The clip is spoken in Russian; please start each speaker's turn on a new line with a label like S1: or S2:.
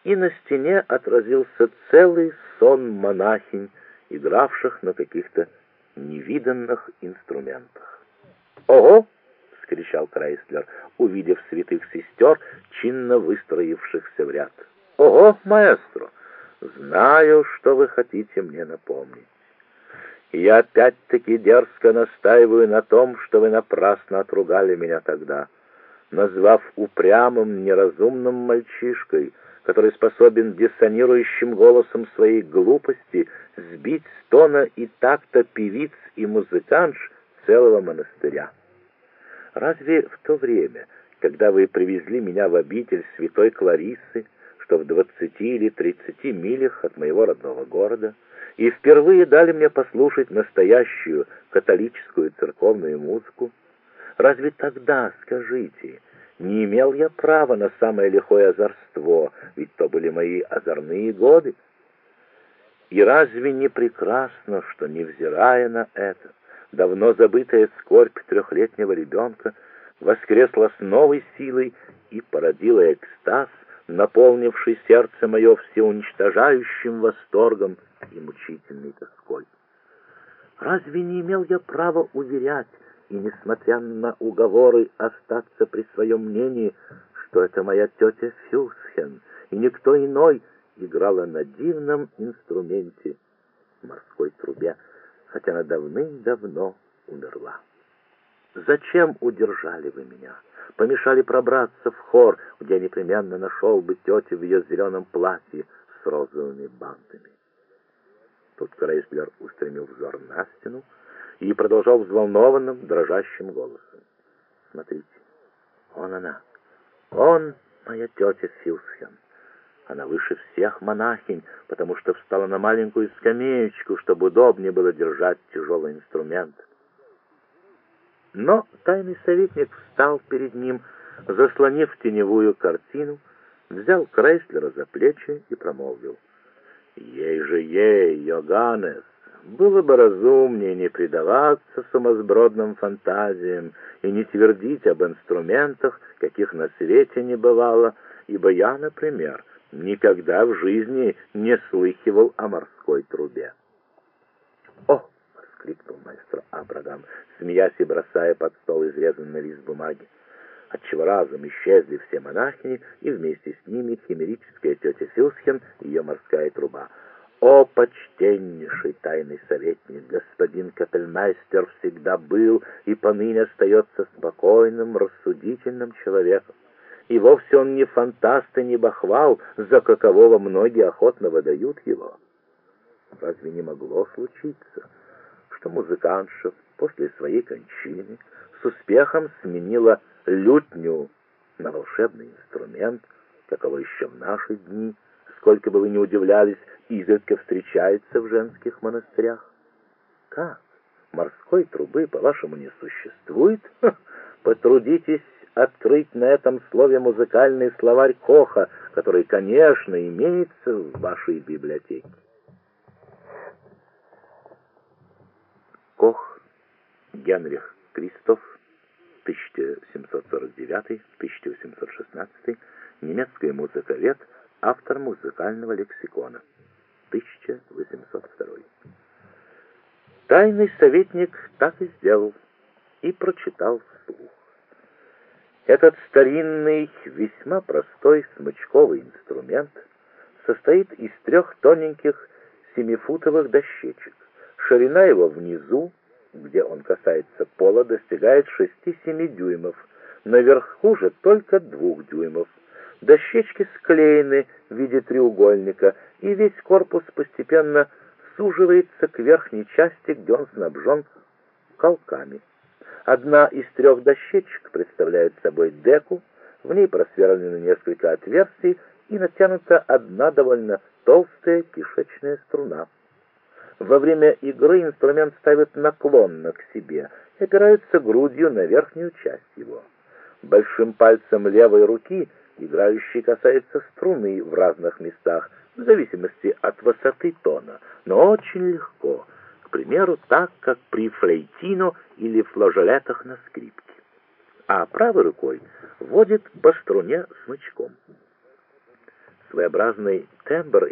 S1: и на стене отразился целый сон монахинь, игравших на каких-то невиданных инструментах. «Ого!» — вскричал Крейслер, увидев святых сестер, чинно выстроившихся в ряд. «Ого, маэстро! Знаю, что вы хотите мне напомнить. И я опять-таки дерзко настаиваю на том, что вы напрасно отругали меня тогда, назвав упрямым, неразумным мальчишкой, который способен диссонирующим голосом своей глупости сбить с тона и такта певиц и музыкантш целого монастыря. Разве в то время, когда вы привезли меня в обитель святой Клариссы, что в 20 или 30 милях от моего родного города, и впервые дали мне послушать настоящую католическую церковную музыку, разве тогда, скажите, не имел я права на самое лихое озорство, ведь то были мои озорные годы? И разве не прекрасно, что, невзирая на это, давно забытая скорбь трехлетнего ребенка воскресла с новой силой и породила экстаз, наполнивший сердце мое всеуничтожающим восторгом и мучительной тоской? Разве не имел я права уверять, и, несмотря на уговоры, остаться при своем мнении, что это моя тетя Фюсхен, и никто иной, играла на дивном инструменте, морской трубе, хотя она давным-давно умерла? Зачем удержали вы меня, помешали пробраться в хор, где я непременно нашел бы тетю в ее зеленом платье с розовыми бантами? Тут Крейслер устремил взор на стену и продолжал взволнованным, дрожащим голосом. Смотрите, он моя тетя Фюсхен. Она выше всех монахинь, потому что встала на маленькую скамеечку, чтобы удобнее было держать тяжелый инструмент. Но тайный советник встал перед ним, заслонив теневую картину, взял Крейслера за плечи и промолвил: «Ей, Йоганнес, было бы разумнее не предаваться сумасбродным фантазиям и не твердить об инструментах, каких на свете не бывало, ибо я, например, никогда в жизни не слыхивал о морской трубе». «О!» — воскликнул маэстро Абрагам, смеясь и бросая под стол изрезанный лист бумаги, отчего разом исчезли все монахини, и вместе с ними химерическая тетя Фюсхен и ее морская труба. «О, почтеннейший тайный советник, господин капельмейстер всегда был и поныне остается спокойным, рассудительным человеком, и вовсе он не фантаст и не бахвал, за какового многие охотно выдают его. Разве не могло случиться, что музыкантша после своей кончины с успехом сменила лютню на волшебный инструмент, каково еще в наши дни, сколько бы вы ни удивлялись, изредка встречается в женских монастырях? Как? Морской трубы, по-вашему, не существует? Потрудитесь открыть на этом слове музыкальный словарь Коха, который, конечно, имеется в вашей библиотеке. Кох Генрих Кристоф, 1749-1816, немецкий музыковед, автор музыкального лексикона, 1802. Тайный советник так и сделал и прочитал вслух. Этот старинный, весьма простой смычковый инструмент состоит из 3 тоненьких 7-футовых дощечек. Ширина его внизу, где он касается пола, достигает 6-7 дюймов, наверху же только 2 дюймов. Дощечки склеены в виде треугольника, и весь корпус постепенно суживается к верхней части, где он снабжен колками. Одна из 3 дощечек представляет собой деку, в ней просверлены несколько отверстий и натянута одна довольно толстая кишечная струна. Во время игры инструмент ставят наклонно к себе и опирается грудью на верхнюю часть его. Большим пальцем левой руки играющий касается струны в разных местах, в зависимости от высоты тона, но очень легко, к примеру, так, как при флейтино или флажолетах на скрипке. А правой рукой водит по струне смычком. своеобразный тембр